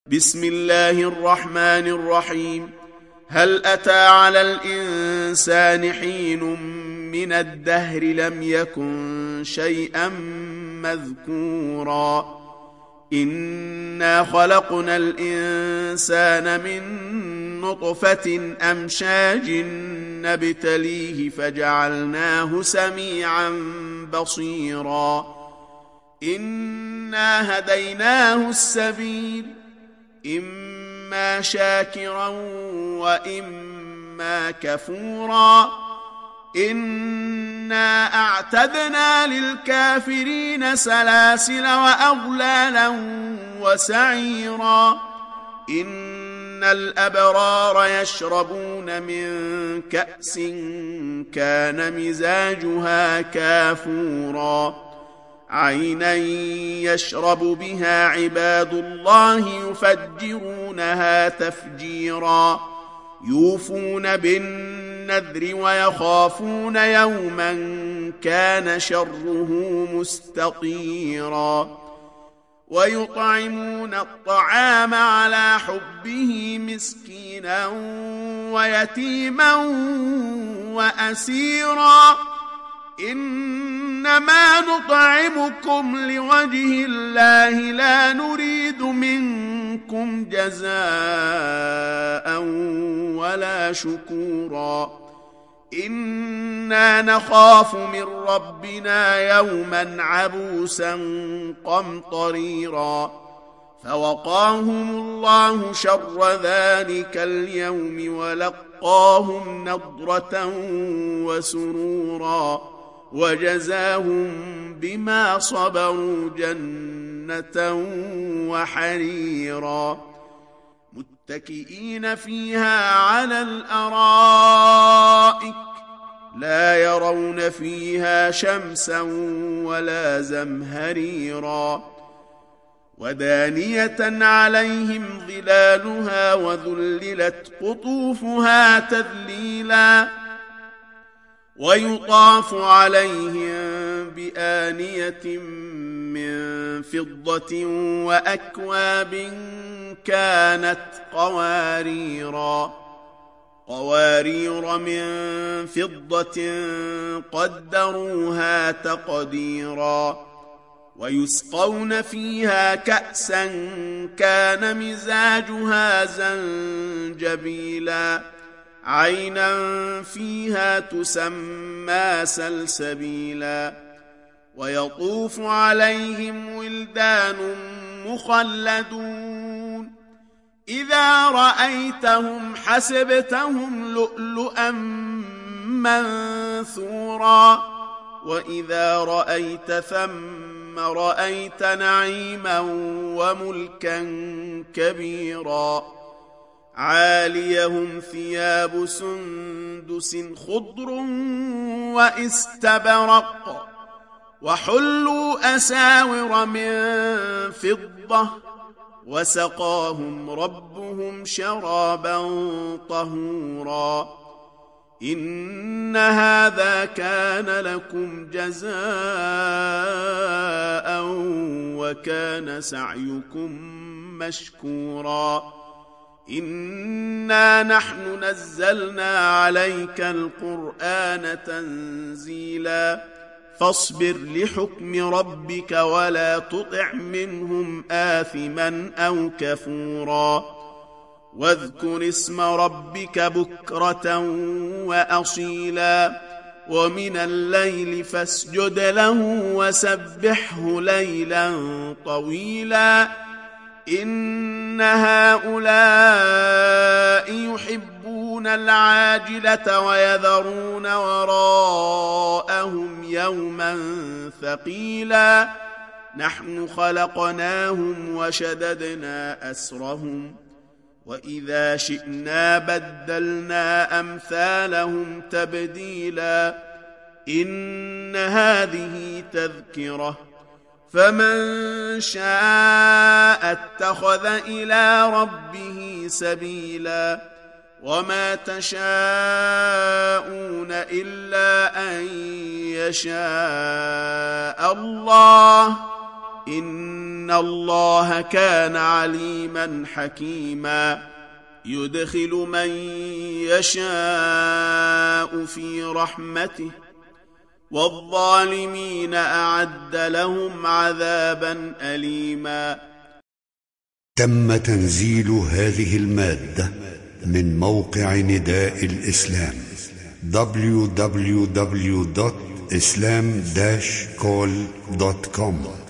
بسم الله الرحمن الرحيم. هل أتى على الإنسان حين من الدهر لم يكن شيئا مذكورا إنا خلقنا الإنسان من نطفة أمشاج نبتليه فجعلناه سميعا بصيرا إنا هديناه السبيل إما شاكرا وإما كفورا إنا أعتدنا للكافرين سلاسل وأغلالا وسعيرا إن الأبرار يشربون من كأس كان مزاجها كافورا عينا يشرب بها عباد الله يفجرونها تفجيرا يوفون بالنذر ويخافون يوما كان شره مستطيرا ويطعمون الطعام على حبه مسكينا ويتيما وأسيرا إنما نطعمكم لوجه الله لا نريد منكم جزاء ولا شكورا إنا نخاف من ربنا يوما عبوسا قمطريرا فوقاهم الله شر ذلك اليوم ولقاهم نضرة وسرورا وجزاهم بما صبروا جنة وحريرا متكئين فيها على الأرائك لا يرون فيها شمسا ولا زمهريرا ودانية عليهم ظلالها وذللت قطوفها تذليلا ويطاف عليهم بآنية من فضة وأكواب كانت قوارير من فضة قدروها تقديرا ويسقون فيها كأسا كان مزاجها زنجبيلا عينا فيها تسمى سلسبيلا ويطوف عليهم ولدان مخلدون إذا رأيتهم حسبتهم لؤلؤا منثورا وإذا رأيت ثم رأيت نعيما وملكا كبيرا عاليهم ثياب سندس خضر واستبرق وحلوا أساور من فضة وسقاهم ربهم شرابا طهورا إن هذا كان لكم جزاء وكان سعيكم مشكورا إنا نحن نزلنا عليك القرآن تنزيلا فاصبر لحكم ربك ولا تطع منهم آثما أو كفورا واذكر اسم ربك بكرة وأصيلا ومن الليل فاسجد له وسبحه ليلا طويلا إن هؤلاء يحبون العاجلة ويذرون وراءهم يوما ثقيلا نحن خلقناهم وشددنا أسرهم وإذا شئنا بدلنا أمثالهم تبديلا إن هذه تذكرة فمن شاء اتخذ إلى ربه سبيلا وما تشاءون إلا أن يشاء الله إن الله كان عليما حكيما يدخل من يشاء في رحمته والظالمين أعد لهم عذابا أليما. تم تنزيل هذه المادة من موقع نداء الإسلام www.islam-call.com